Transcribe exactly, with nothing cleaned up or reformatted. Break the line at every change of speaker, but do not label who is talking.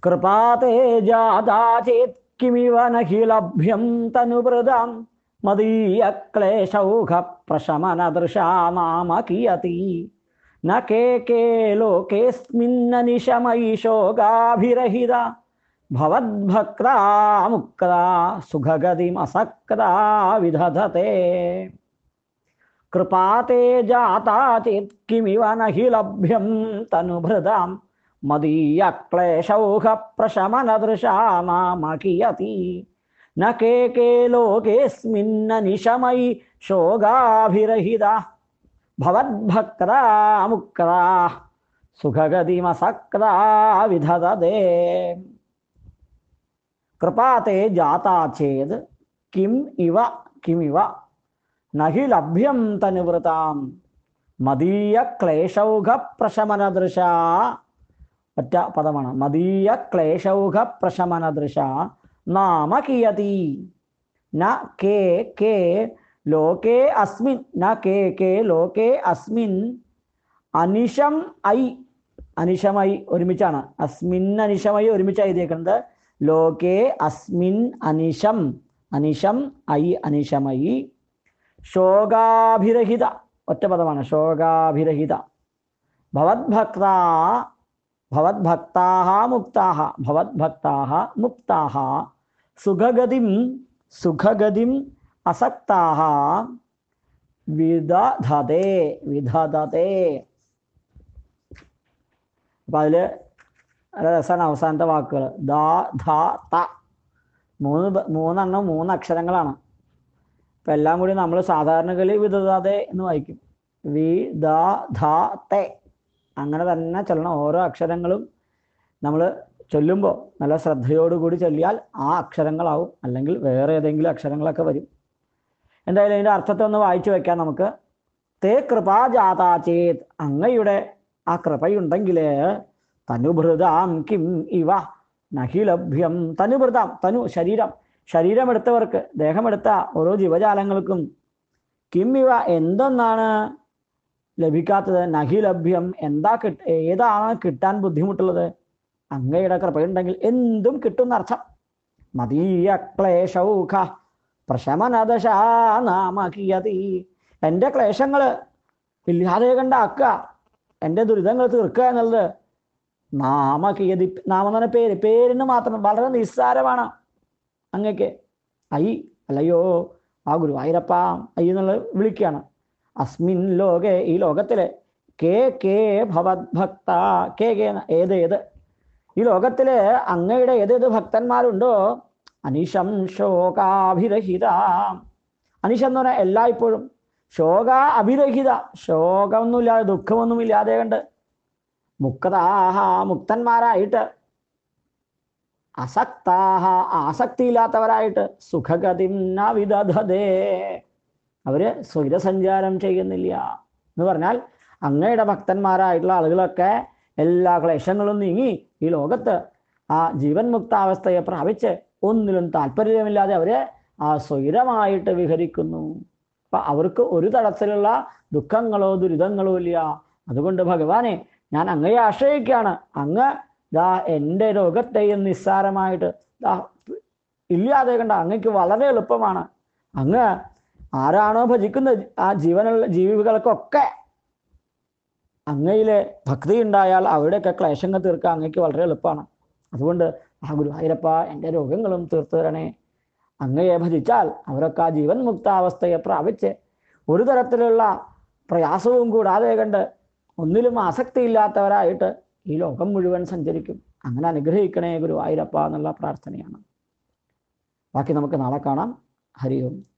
കൃപാതേ ജാതാ ചേത് കിമിവ നഹി ലഭ്യം തനുവൃതാം മദീയ ക്ലേശൗഘ പ്രശമനദൃശാ മാമ കിയതി ന കേ കേ ലോകേസ്മിന്നനിശമയി ശോകാഭിരഹിത ഭവദ്ഭക്താ മുക്താ സുഖഗതിമസക്താ വിദധത്തെ. കൃപാതേ ജാതാ ചേത് കിമിവ നഹി ലഭ്യം തനുഭൃതാം മദീയ ക്ലേശൗഘ പ്രശമനദൃശാ മാമ കിയതി ന കേ കേ ലോകേസ്മിന്നനിശമയി ശോകാഭിരഹിത ഭവദ്ഭക്താ മുക്താ സുഖഗതിമസക്താ വിദധത്തെ. കൃപാതേ ജാതാ ചേത് കിം ഇവ കിമിവ നഹി ലഭ്യം തനുവൃതാം മദീയ ക്ലേശൗഘ പ്രശമനദൃശ. ഒറ്റ പദമാണ്. മദീയ ക്ലേശൗഘ പ്രശമനദൃശ നാമ കിയതി ന കേ കേ ലോകേ അസ്മിൻ ന കേ കേ ലോകേ അസ്മിൻ അനിശം ഐ. അനിശമായി ഒരുമിച്ചാണ്. അസ്മിൻ അനിശമായി ഒരുമിച്ച് എഴുതിയേക്കുന്നത്. ലോകേ അസ്മിൻ അനിശം അനിശം ഐ അനിശമയി ശോകാഭിരഹിത ഒറ്റ പദമാണ്. ശോകാഭിരഹിത ഭവദ്ഭക്താ ഭവദ്ഭക്താഹ മുക്താഹ ഭവദ്ഭക്താഹ മുക്താഹ സുഖഗതിം സുഖഗതിം അസക്താഹ വിദധതേ വിദധതേ. അപ്പം അതിൽ നല്ല രസമാണ് അവസാനത്തെ വാക്കുകൾ. ദ ധ ത മൂന്ന് മൂന്നെണ്ണം മൂന്ന് അക്ഷരങ്ങളാണ്. അപ്പം എല്ലാം കൂടി നമ്മൾ സാധാരണഗതിയിൽ വിദധതേ എന്ന് വായിക്കും. വി ദ ധ തെ അങ്ങനെ തന്നെ ചൊല്ലണം. ഓരോ അക്ഷരങ്ങളും നമ്മൾ ചൊല്ലുമ്പോൾ നല്ല ശ്രദ്ധയോടുകൂടി ചൊല്ലിയാൽ ആ അക്ഷരങ്ങളാവും, അല്ലെങ്കിൽ വേറെ ഏതെങ്കിലും അക്ഷരങ്ങളൊക്കെ വരും. എന്തായാലും അതിൻ്റെ അർത്ഥത്തെ ഒന്ന് വായിച്ചു വെക്കാം നമുക്ക്. തേ കൃപാ ജാതാ ചേത് അങ്ങയുടെ ആ കൃപയുണ്ടെങ്കിൽ തനുഭൃതാം കിം ഇവ നഹി ലഭ്യം. തനുഭൃതാം തനു ശരീരം ശരീരമെടുത്തവർക്ക് ദേഹമെടുത്ത ഓരോ ജീവജാലങ്ങൾക്കും കിം ഇവ എന്തെന്നാണ് ലഭിക്കാത്തത്? നഹി ലഭ്യം എന്താ കിട്ട ഏതാണ് കിട്ടാൻ ബുദ്ധിമുട്ടുള്ളത്? അങ്ങയുടെ കൃപയുണ്ടെങ്കിൽ എന്തും കിട്ടുന്നർത്ഥം. മദീയ ക്ലേശൗഘ പ്രശമനദശാ നാമ കിയതി. എൻ്റെ ക്ലേശങ്ങൾ ഇല്ലാതെ കണ്ടാക്കുക, എൻ്റെ ദുരിതങ്ങൾ തീർക്കുക എന്നുള്ളത് നാമ കിയതി. നാമം എന്ന് പറഞ്ഞ പേര്, പേരിന് മാത്രം വളരെ നിസ്സാരമാണ് അങ്ങക്ക്. ഐ അല്ലയോ ആ ഗുരുവായൂരപ്പ ഐ എന്നുള്ളത് വിളിക്കുകയാണ്. അസ്മിൻ ലോകെ ഈ ലോകത്തിലെ കേ കേ ഭവദ്ഭക്ത കേ കേ ഏത് ഏത് ഈ ലോകത്തില് അങ്ങയുടെ ഏതേത് ഭക്തന്മാരുണ്ടോ അനിശം ശോകാഭിരഹിത. അനിശം എന്ന് പറഞ്ഞാൽ എല്ലായ്പ്പോഴും ശോക അഭിരഹിത, ശോകമൊന്നുമില്ലാതെ ദുഃഖമൊന്നുമില്ലാതെ കണ്ട് മുക്താഹ മുക്തന്മാരായിട്ട്, അസക്താഹ ആസക്തിയില്ലാത്തവരായിട്ട്, സുഖഗതിം ന വിദധതേ അവര് സ്വൈരസഞ്ചാരം ചെയ്യുന്നില്ല എന്ന് പറഞ്ഞാൽ അങ്ങയുടെ ഭക്തന്മാരായിട്ടുള്ള ആളുകളൊക്കെ എല്ലാ ക്ലേശങ്ങളും നീങ്ങി ഈ ലോകത്ത് ആ ജീവൻ മുക്താവസ്ഥയെ പ്രാപിച്ച് ഒന്നിലും താല്പര്യമില്ലാതെ അവര് ആ സ്വൈരമായിട്ട് വിഹരിക്കുന്നു. അപ്പൊ അവർക്ക് ഒരു തരത്തിലുള്ള ദുഃഖങ്ങളോ ദുരിതങ്ങളോ ഇല്ല. അതുകൊണ്ട് ഭഗവാനെ ഞാൻ അങ്ങയെ ആശ്രയിക്കുകയാണ്. അങ്ങ് ദാ എൻ്റെ രോഗത്തെയും നിസ്സാരമായിട്ട് ദാ ഇല്ലാതെ കണ്ട അങ്ങക്ക് വളരെ എളുപ്പമാണ്. അങ്ങ് ആരാണോ ഭജിക്കുന്നത് ആ ജീവനുള്ള ജീവികൾക്കൊക്കെ അങ്ങയിലെ ഭക്തി ഉണ്ടായാൽ അവരുടെയൊക്കെ ക്ലേശങ്ങൾ തീർക്കാൻ അങ്ങക്ക് വളരെ എളുപ്പമാണ്. അതുകൊണ്ട് ആ ഗുരുവായൂരപ്പ എൻ്റെ രോഗങ്ങളും തീർത്തു തരണേ. അങ്ങയെ ഭജിച്ചാൽ അവരൊക്കെ ആ ജീവൻ മുക്താവസ്ഥയെ പ്രാപിച്ച് ഒരു തരത്തിലുള്ള പ്രയാസവും കൂടാതെ കണ്ട് ഒന്നിലും ആസക്തിയില്ലാത്തവരായിട്ട് ഈ ലോകം മുഴുവൻ സഞ്ചരിക്കും. അങ്ങനെ അനുഗ്രഹിക്കണേ ഗുരുവായൂരപ്പ എന്നുള്ള പ്രാർത്ഥനയാണ്. ബാക്കി നമുക്ക് നാളെ കാണാം. ഹരി ഓം.